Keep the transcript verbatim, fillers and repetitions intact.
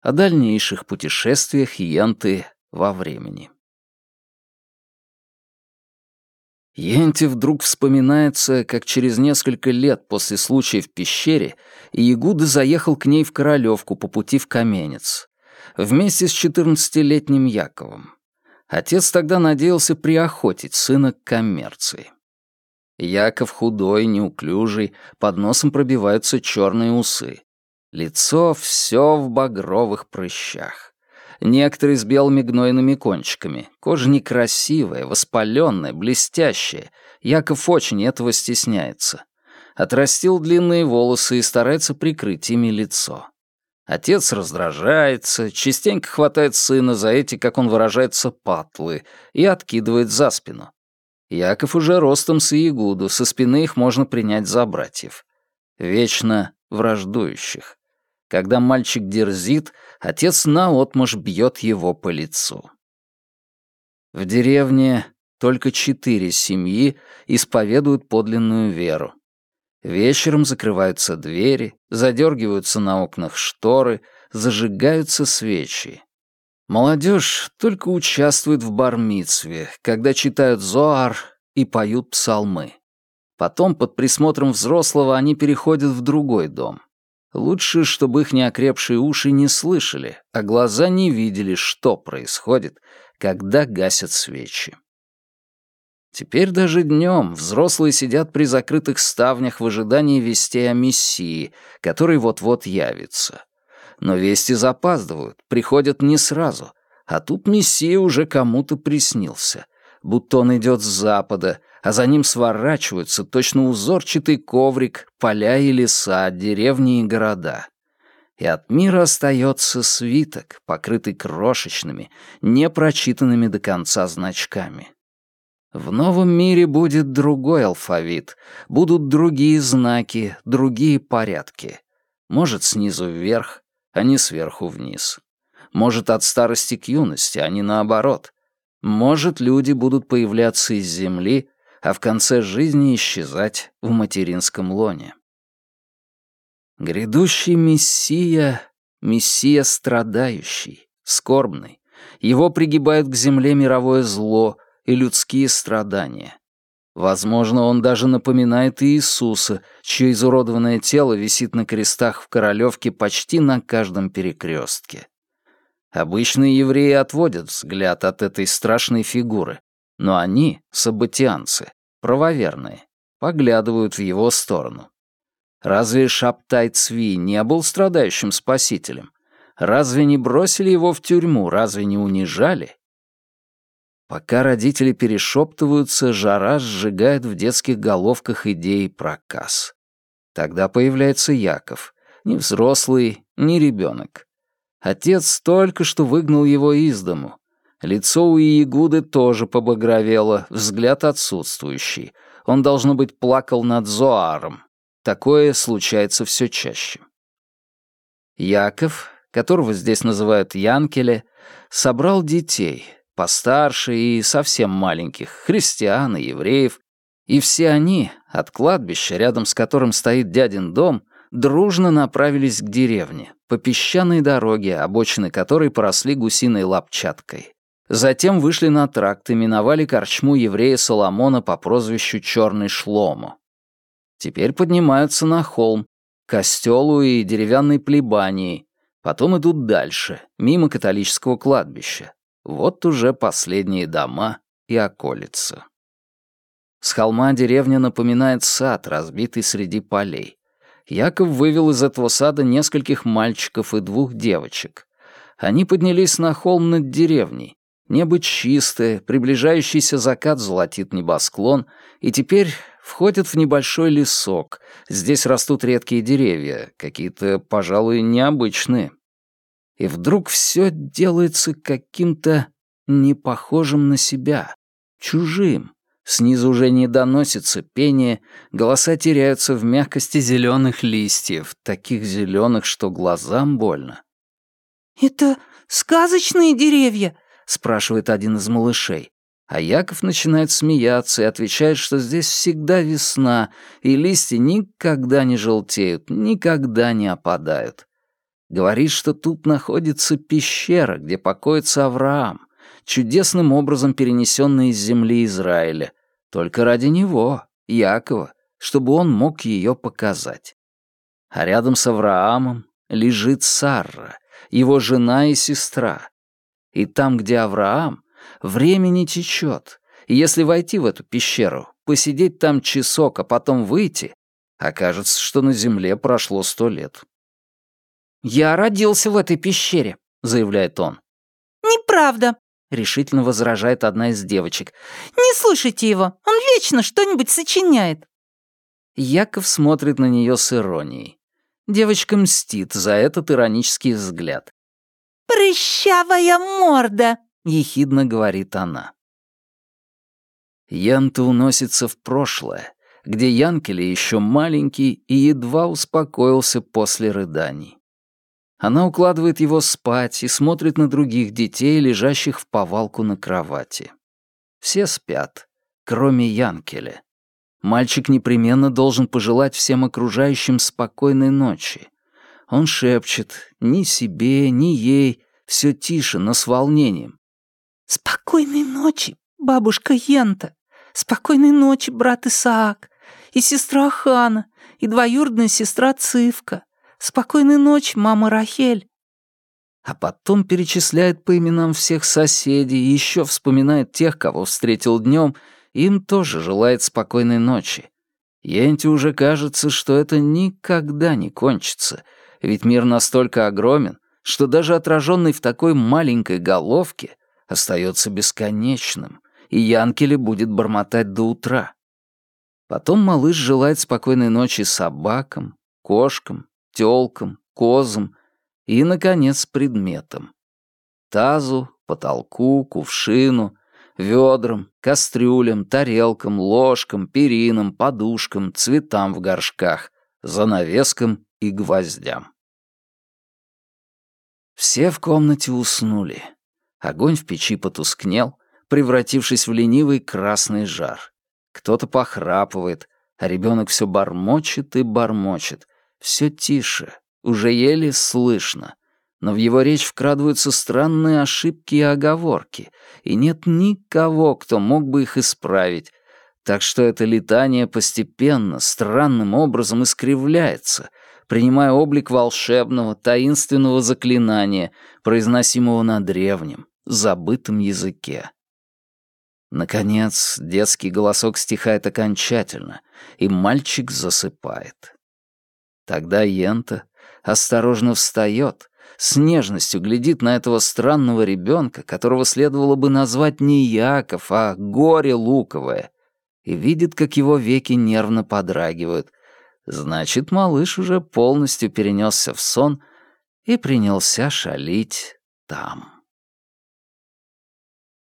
о дальнейших путешествиях Йенты во времени. Йенте вдруг вспоминается, как через несколько лет после случая в пещере Иегуда заехал к ней в Королевку по пути в Каменец, вместе с четырнадцатилетним Яковом. Отец тогда надеялся приохотить сына к коммерции. Яков худой, неуклюжий, под носом пробиваются черные усы. Лицо все в багровых прыщах. Некоторые с белыми гнойными кончиками. Кожа некрасивая, воспаленная, блестящая. Яков очень этого стесняется. Отрастил длинные волосы и старается прикрыть ими лицо. Отец раздражается, частенько хватает сына за эти, как он выражается, патлы и откидывает за спину. Яков уже ростом с Иегуду, со спины их можно принять за братьев. Вечно враждующих. Когда мальчик дерзит, отец наотмашь бьет его по лицу. В деревне только четыре семьи исповедуют подлинную веру. Вечером закрываются двери, задергиваются на окнах шторы, зажигаются свечи. Молодежь только участвует в бар-мицве, когда читают Зоар и поют псалмы. Потом под присмотром взрослого они переходят в другой дом. Лучше, чтобы их неокрепшие уши не слышали, а глаза не видели, что происходит, когда гасят свечи. Теперь даже днем взрослые сидят при закрытых ставнях в ожидании вестей о Мессии, который вот-вот явится. Но вести запаздывают, приходят не сразу, а тут Мессия уже кому-то приснился, будто он идет с запада, а за ним сворачиваются точно узорчатый коврик, поля и леса, деревни и города. И от мира остается свиток, покрытый крошечными, непрочитанными до конца значками. В новом мире будет другой алфавит, будут другие знаки, другие порядки. Может, снизу вверх, а не сверху вниз. Может, от старости к юности, а не наоборот. Может, люди будут появляться из земли, а в конце жизни исчезать в материнском лоне. Грядущий Мессия — Мессия страдающий, скорбный. Его пригибают к земле мировое зло и людские страдания. Возможно, он даже напоминает Иисуса, чье изуродованное тело висит на крестах в Королевке почти на каждом перекрестке. Обычные евреи отводят взгляд от этой страшной фигуры, но они, саббатианцы, правоверные, поглядывают в его сторону. Разве Шабтай Цви не был страдающим спасителем? Разве не бросили его в тюрьму? Разве не унижали? Пока родители перешептываются, жара сжигает в детских головках идеи проказ. Тогда появляется Яков, не взрослый, не ребенок. Отец только что выгнал его из дому. Лицо у Иегуды тоже побагровело, взгляд отсутствующий. Он, должно быть, плакал над Зоаром. Такое случается все чаще. Яков, которого здесь называют Янкеле, собрал детей, постарше и совсем маленьких, христиан и евреев, и все они, от кладбища, рядом с которым стоит дядин дом, дружно направились к деревне, по песчаной дороге, обочины которой поросли гусиной лапчаткой. Затем вышли на тракт и миновали корчму еврея Соломона по прозвищу Черный Шломо. Теперь поднимаются на холм, к костелу и деревянной плебании, потом идут дальше, мимо католического кладбища. Вот уже последние дома и околица. С холма деревня напоминает сад, разбитый среди полей. Яков вывел из этого сада нескольких мальчиков и двух девочек. Они поднялись на холм над деревней. Небо чистое, приближающийся закат золотит небосклон, и теперь входят в небольшой лесок. Здесь растут редкие деревья, какие-то, пожалуй, необычные. И вдруг все делается каким-то непохожим на себя, чужим. Снизу уже не доносится пение, голоса теряются в мягкости зеленых листьев, таких зеленых, что глазам больно. «Это сказочные деревья?» — спрашивает один из малышей. А Яков начинает смеяться и отвечает, что здесь всегда весна, и листья никогда не желтеют, никогда не опадают. Говорит, что тут находится пещера, где покоится Авраам, чудесным образом перенесенный из земли Израиля, только ради него, Якова, чтобы он мог ее показать. А рядом с Авраамом лежит Сарра, его жена и сестра. И там, где Авраам, время не течет, и если войти в эту пещеру, посидеть там часок, а потом выйти, окажется, что на земле прошло сто лет. «Я родился в этой пещере», — заявляет он. «Неправда», — решительно возражает одна из девочек. «Не слушайте его, он вечно что-нибудь сочиняет». Яков смотрит на нее с иронией. Девочка мстит за этот иронический взгляд. «Прыщавая морда», — ехидно говорит она. Янта уносится в прошлое, где Янкеле еще маленький и едва успокоился после рыданий. Она укладывает его спать и смотрит на других детей, лежащих в повалку на кровати. Все спят, кроме Янкеля. Мальчик непременно должен пожелать всем окружающим спокойной ночи. Он шепчет ни себе, ни ей, все тише, но с волнением. «Спокойной ночи, бабушка Йента. Спокойной ночи, брат Исаак. И сестра Хана, и двоюродная сестра Цивка. Спокойной ночи, мама Рахель». А потом перечисляет по именам всех соседей и еще вспоминает тех, кого встретил днем, и им тоже желает спокойной ночи. Йенте уже кажется, что это никогда не кончится, ведь мир настолько огромен, что даже отраженный в такой маленькой головке остается бесконечным, и Янкеле будет бормотать до утра. Потом малыш желает спокойной ночи собакам, кошкам, тёлкам, козам и, наконец, предметам. Тазу, потолку, кувшину, ведрам, кастрюлям, тарелкам, ложкам, перинам, подушкам, цветам в горшках, занавескам и гвоздям. Все в комнате уснули. Огонь в печи потускнел, превратившись в ленивый красный жар. Кто-то похрапывает, а ребенок все бормочет и бормочет. Все тише, уже еле слышно. Но в его речь вкрадываются странные ошибки и оговорки, и нет никого, кто мог бы их исправить. Так что это летание постепенно, странным образом искривляется, принимая облик волшебного, таинственного заклинания, произносимого на древнем, забытом языке. Наконец, детский голосок стихает окончательно, и мальчик засыпает. Тогда Йента осторожно встает, с нежностью глядит на этого странного ребенка, которого следовало бы назвать не Яков, а Горе Луковое, и видит, как его веки нервно подрагивают. Значит, малыш уже полностью перенесся в сон и принялся шалить там.